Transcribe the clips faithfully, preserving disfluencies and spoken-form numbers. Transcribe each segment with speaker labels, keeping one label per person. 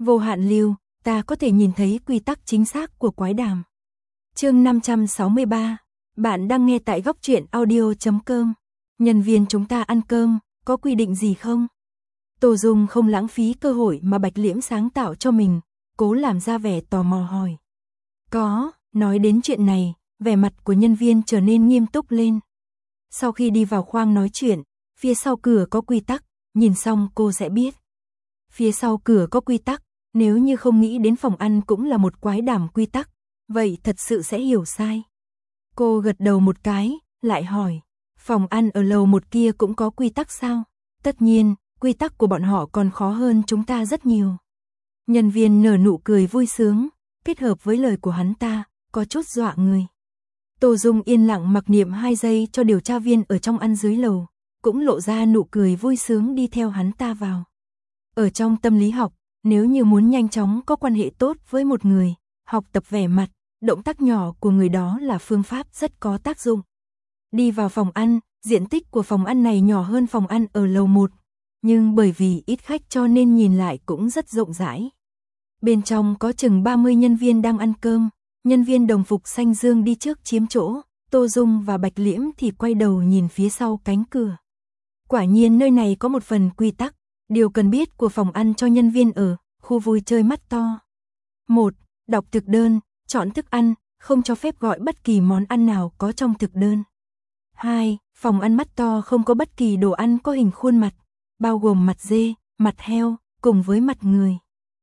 Speaker 1: Vô hạn lưu, ta có thể nhìn thấy quy tắc chính xác của quái đàm. Chương năm trăm sáu mươi ba, bạn đang nghe tại góc truyện audio chấm com. Nhân viên chúng ta ăn cơm, có quy định gì không? Tô Dung không lãng phí cơ hội mà Bạch Liễm sáng tạo cho mình, cố làm ra vẻ tò mò hỏi. Có, nói đến chuyện này, vẻ mặt của nhân viên trở nên nghiêm túc lên. Sau khi đi vào khoang nói chuyện, phía sau cửa có quy tắc, nhìn xong cô sẽ biết. Phía sau cửa có quy tắc, nếu như không nghĩ đến phòng ăn cũng là một quái đàm quy tắc, vậy thật sự sẽ hiểu sai. Cô gật đầu một cái, lại hỏi, phòng ăn ở lầu một kia cũng có quy tắc sao? Tất nhiên, quy tắc của bọn họ còn khó hơn chúng ta rất nhiều. Nhân viên nở nụ cười vui sướng, kết hợp với lời của hắn ta, có chút dọa người. Tô Dung yên lặng mặc niệm hai giây cho điều tra viên ở trong ăn dưới lầu, cũng lộ ra nụ cười vui sướng đi theo hắn ta vào. Ở trong tâm lý học, nếu như muốn nhanh chóng có quan hệ tốt với một người, học tập vẻ mặt, động tác nhỏ của người đó là phương pháp rất có tác dụng. Đi vào phòng ăn, diện tích của phòng ăn này nhỏ hơn phòng ăn ở lầu một, nhưng bởi vì ít khách cho nên nhìn lại cũng rất rộng rãi. Bên trong có chừng ba mươi nhân viên đang ăn cơm, nhân viên đồng phục xanh dương đi trước chiếm chỗ, Tô Dung và Bạch Liễm thì quay đầu nhìn phía sau cánh cửa. Quả nhiên nơi này có một phần quy tắc, điều cần biết của phòng ăn cho nhân viên ở khu vui chơi mắt to. một. Đọc thực đơn, chọn thức ăn, không cho phép gọi bất kỳ món ăn nào có trong thực đơn. hai. Phòng ăn mắt to không có bất kỳ đồ ăn có hình khuôn mặt, bao gồm mặt dê, mặt heo, cùng với mặt người.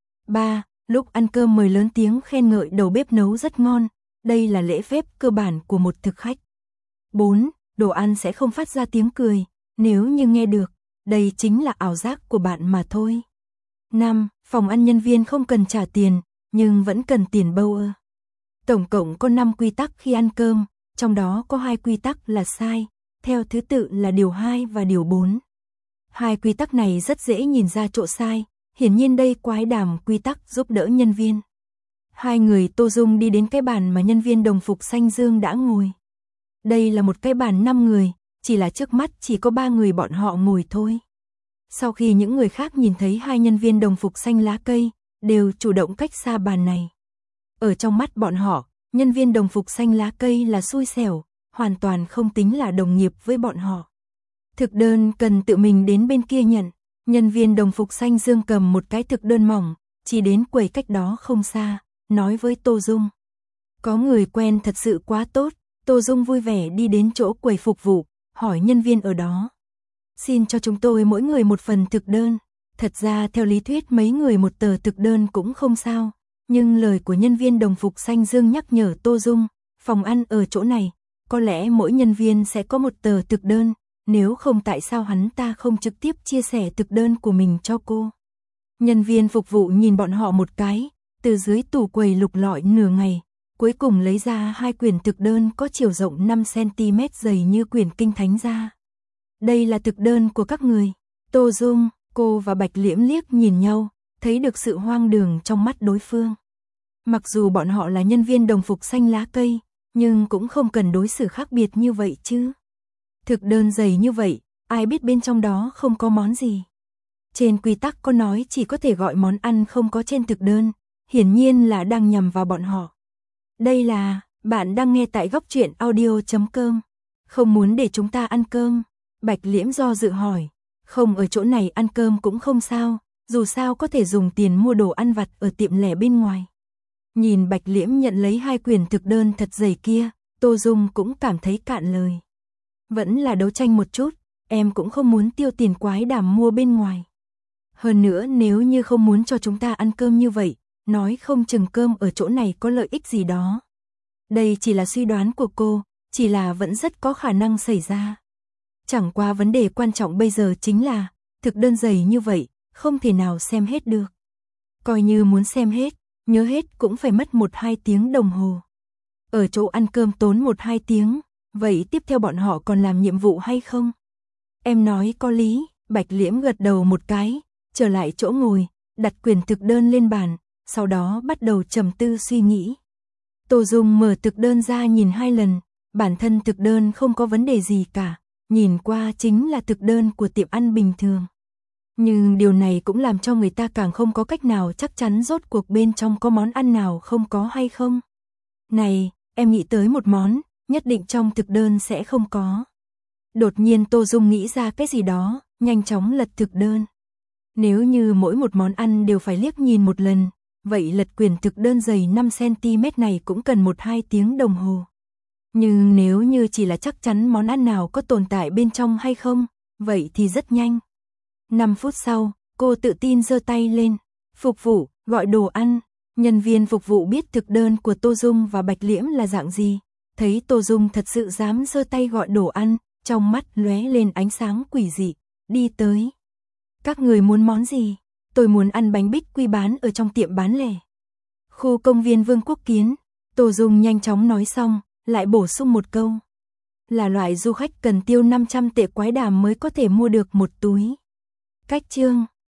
Speaker 1: ba. Lúc ăn cơm mời lớn tiếng khen ngợi đầu bếp nấu rất ngon, đây là lễ phép cơ bản của một thực khách. bốn. Đồ ăn sẽ không phát ra tiếng cười, nếu như nghe được, đây chính là ảo giác của bạn mà thôi. năm. Phòng ăn nhân viên không cần trả tiền, nhưng vẫn cần tiền bâu ơ. Tổng cộng có năm quy tắc khi ăn cơm, trong đó có hai quy tắc là sai, theo thứ tự là điều hai và điều bốn. Hai quy tắc này rất dễ nhìn ra chỗ sai, hiển nhiên đây quái đàm quy tắc giúp đỡ nhân viên. Hai người Tô Dung đi đến cái bàn mà nhân viên đồng phục xanh dương đã ngồi. Đây là một cái bàn năm người, chỉ là trước mắt chỉ có ba người bọn họ ngồi thôi. Sau khi những người khác nhìn thấy hai nhân viên đồng phục xanh lá cây, đều chủ động cách xa bàn này. Ở trong mắt bọn họ, nhân viên đồng phục xanh lá cây là xui xẻo, hoàn toàn không tính là đồng nghiệp với bọn họ. Thực đơn cần tự mình đến bên kia nhận, nhân viên đồng phục xanh dương cầm một cái thực đơn mỏng, chỉ đến quầy cách đó không xa, nói với Tô Dung. Có người quen thật sự quá tốt, Tô Dung vui vẻ đi đến chỗ quầy phục vụ, hỏi nhân viên ở đó. Xin cho chúng tôi mỗi người một phần thực đơn. Thật ra theo lý thuyết mấy người một tờ thực đơn cũng không sao, nhưng lời của nhân viên đồng phục xanh dương nhắc nhở Tô Dung, phòng ăn ở chỗ này, có lẽ mỗi nhân viên sẽ có một tờ thực đơn, nếu không tại sao hắn ta không trực tiếp chia sẻ thực đơn của mình cho cô. Nhân viên phục vụ nhìn bọn họ một cái, từ dưới tủ quầy lục lọi nửa ngày, cuối cùng lấy ra hai quyển thực đơn có chiều rộng năm xăng-ti-mét dày như quyển kinh thánh ra. Đây là thực đơn của các người. Tô Dung, cô và Bạch Liễm liếc nhìn nhau, thấy được sự hoang đường trong mắt đối phương. Mặc dù bọn họ là nhân viên đồng phục xanh lá cây, nhưng cũng không cần đối xử khác biệt như vậy chứ. Thực đơn dày như vậy, ai biết bên trong đó không có món gì. Trên quy tắc có nói chỉ có thể gọi món ăn không có trên thực đơn, hiển nhiên là đang nhằm vào bọn họ. Đây là, bạn đang nghe tại góc truyện audio chấm com. Không muốn để chúng ta ăn cơm. Bạch Liễm do dự hỏi, không ở chỗ này ăn cơm cũng không sao, dù sao có thể dùng tiền mua đồ ăn vặt ở tiệm lẻ bên ngoài. Nhìn Bạch Liễm nhận lấy hai quyển thực đơn thật dày kia, Tô Dung cũng cảm thấy cạn lời. Vẫn là đấu tranh một chút, em cũng không muốn tiêu tiền quái đàm mua bên ngoài. Hơn nữa nếu như không muốn cho chúng ta ăn cơm như vậy, nói không chừng cơm ở chỗ này có lợi ích gì đó. Đây chỉ là suy đoán của cô, chỉ là vẫn rất có khả năng xảy ra. Chẳng qua vấn đề quan trọng bây giờ chính là, thực đơn dày như vậy, không thể nào xem hết được. Coi như muốn xem hết, nhớ hết cũng phải mất một hai tiếng đồng hồ. Ở chỗ ăn cơm tốn một hai tiếng, vậy tiếp theo bọn họ còn làm nhiệm vụ hay không? Em nói có lý, Bạch Liễm gật đầu một cái, trở lại chỗ ngồi, đặt quyển thực đơn lên bàn, sau đó bắt đầu trầm tư suy nghĩ. Tô Dung mở thực đơn ra nhìn hai lần, bản thân thực đơn không có vấn đề gì cả, nhìn qua chính là thực đơn của tiệm ăn bình thường. Nhưng điều này cũng làm cho người ta càng không có cách nào chắc chắn rốt cuộc bên trong có món ăn nào không có hay không. Này, em nghĩ tới một món, nhất định trong thực đơn sẽ không có. Đột nhiên Tô Dung nghĩ ra cái gì đó, nhanh chóng lật thực đơn. Nếu như mỗi một món ăn đều phải liếc nhìn một lần, vậy lật quyển thực đơn dày năm xăng-ti-mét này cũng cần một hai tiếng đồng hồ. Nhưng nếu như chỉ là chắc chắn món ăn nào có tồn tại bên trong hay không, vậy thì rất nhanh. năm phút sau, cô tự tin giơ tay lên. Phục vụ, gọi đồ ăn. Nhân viên phục vụ biết thực đơn của Tô Dung và Bạch Liễm là dạng gì. Thấy Tô Dung thật sự dám giơ tay gọi đồ ăn, trong mắt lóe lên ánh sáng quỷ dị. Đi tới. Các người muốn món gì? Tôi muốn ăn bánh bích quy bán ở trong tiệm bán lẻ. Khu công viên Vương Quốc Kiến. Tô Dung nhanh chóng nói xong, lại bổ sung một câu. Là loại du khách cần tiêu năm trăm tệ quái đàm mới có thể mua được một túi. Cách chương